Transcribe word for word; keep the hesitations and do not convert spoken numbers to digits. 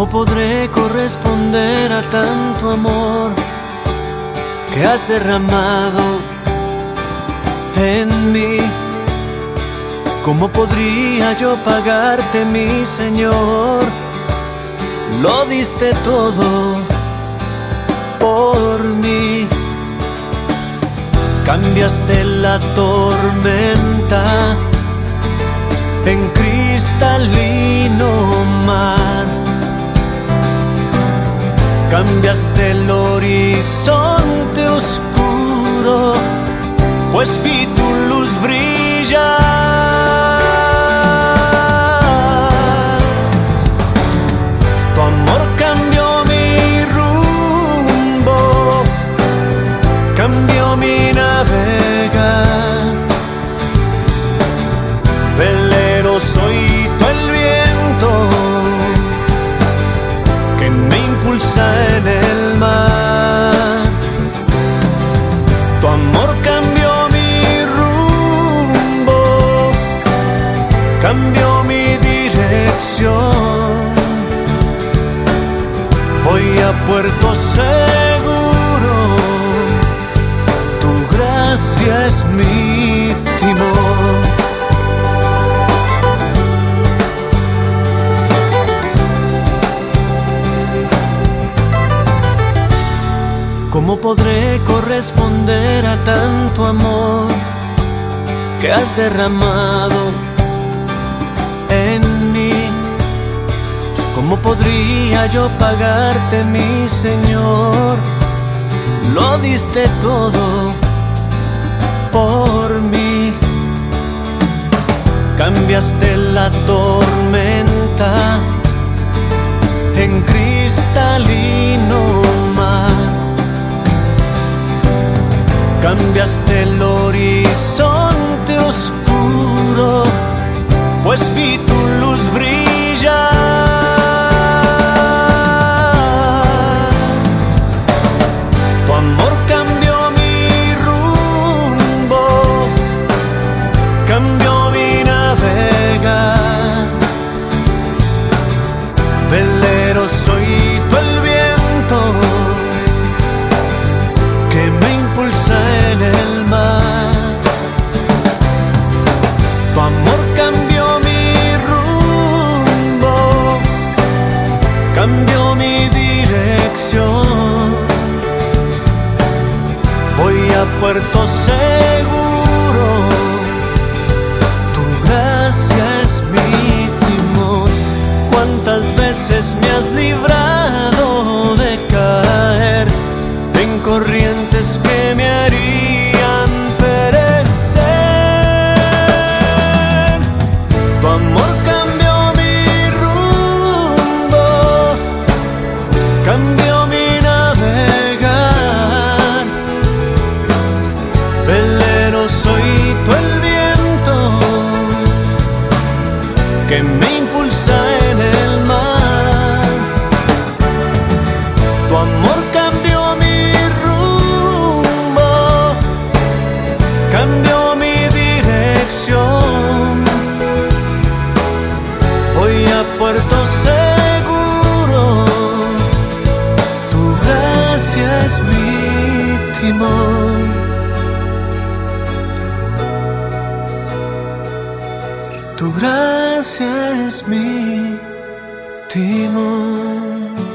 ¿Cómo podré corresponder a tanto amor que has derramado en mí? ¿Cómo podría yo pagarte, mi Señor? Lo diste todo por mí. Cambiaste la tormenta en cristalino mar. Cambiaste el horizonte oscuro, pues vi tu luz brillar. Tu amor cambió mi rumbo, cambió mi navegar. Velero soy tú el viento que me impulsa en el mar. Tu amor cambió mi rumbo, cambió mi dirección. Voy a puerto seguro, tu gracia es mi timón. ¿Cómo podré corresponder a tanto amor que has derramado en mí? ¿Cómo podría yo pagarte, mi Señor? Lo diste todo por mí. Cambiaste la tormenta en cristalino mar. Cambiaste el horizonte oscuro, pues vi tu luz brillar. Tu amor cambió mi rumbo, cambió mi navegar. Velero soy tú el viento que me impulsa en el mar. Tu amor cambió mi rumbo, cambió mi dirección. Voy a puerto seguro, tu gracia es mi timón. ¿Cuántas veces me has librado de caer en corrientes que me harían perecer? Tu amor cambió mi rumbo, cambió mi navegar. Velero soy tú el viento que me impulsa en el mar. Tu amor cambió mi rumbo, cambió mi dirección. Voy a puerto seguro, tu gracia es mi timón. Tu gracia es mi timón.